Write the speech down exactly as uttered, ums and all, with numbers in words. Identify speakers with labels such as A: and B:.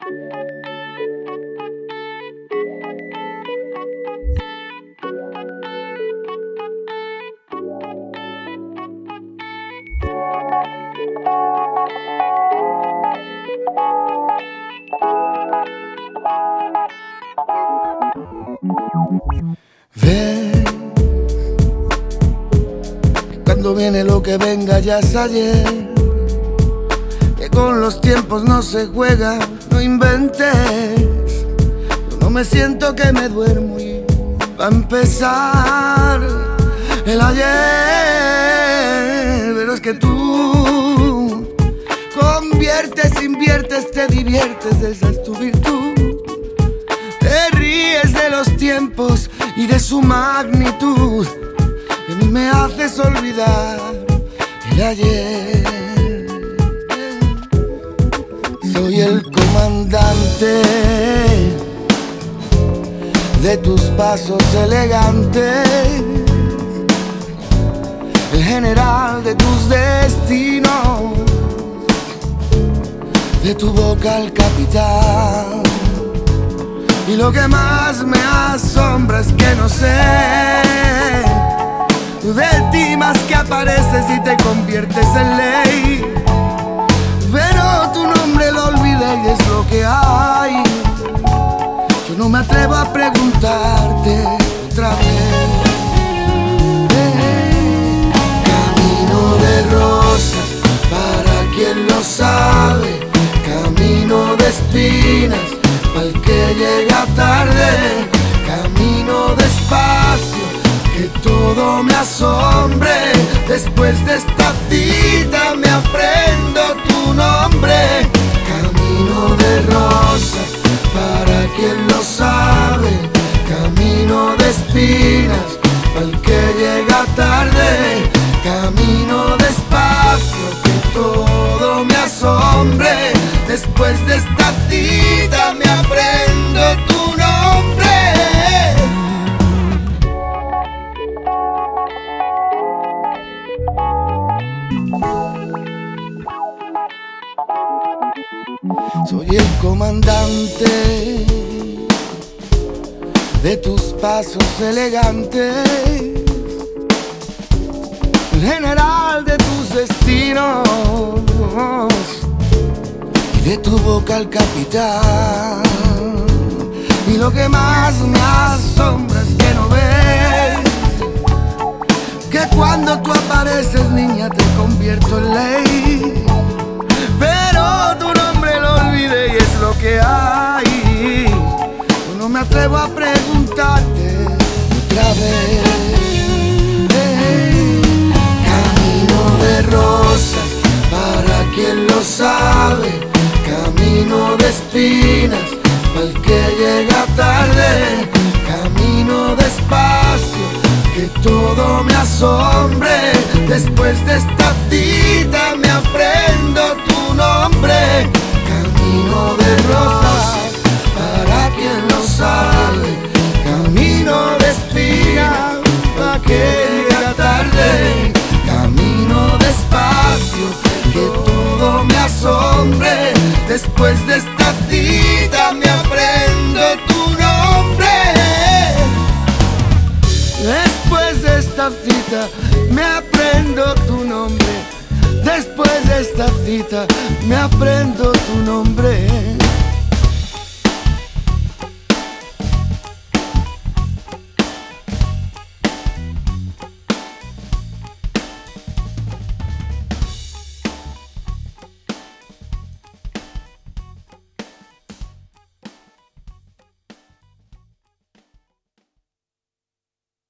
A: Ven, que cuando viene lo que venga ya es ayer, que con los tiempos no se juega, no inventes. Yo no me siento que me duermo y va a empezar el ayer. Pero es que tú conviertes, inviertes, te diviertes, esa es tu virtud. Te ríes de los tiempos y de su magnitud. De mí me haces olvidar el ayer. Soy el comandante de tus pasos elegantes, el general de tus destinos, de tu boca el capitán. Y lo que más me asombra es que no sé de ti más que apareces y te conviertes en ley. Pero tu nombre lo olvidé y es lo que hay. Yo no me atrevo a preguntarte otra vez. Eh, camino de rosas, para quien lo sabe. Camino de espinas, al que llega tarde. Camino despacio, que todo me asombre. Después de esta cita me aprendo tu nombre. Camino de rosas, para quien lo sabe. Camino de espinas, al que llega tarde. Camino despacio, que todo me asombre. Después de esta cita me aprendo tu nombre. Soy el comandante de tus pasos elegantes, el general de tus destinos, de tu boca el capitán. Y lo que más me asombra es que no ves que cuando tú apareces, niña, te convierto en ley. Pero tu nombre lo olvidé y es lo que hay. Yo no me atrevo a preguntarte otra vez. Eh, camino de rosas, para quien lo sabe. Camino de espinas, al que llega tarde. Camino despacio, que todo me asombre. Después de esta cita me aprendo tu nombre. Camino de rosas, para quien lo sabe. Camino de espinas, al que llega tarde. Camino despacio, que todo me asombre. Después de esta cita me aprendo tu nombre. Después de esta cita me aprendo tu nombre. Después de esta cita me aprendo tu nombre.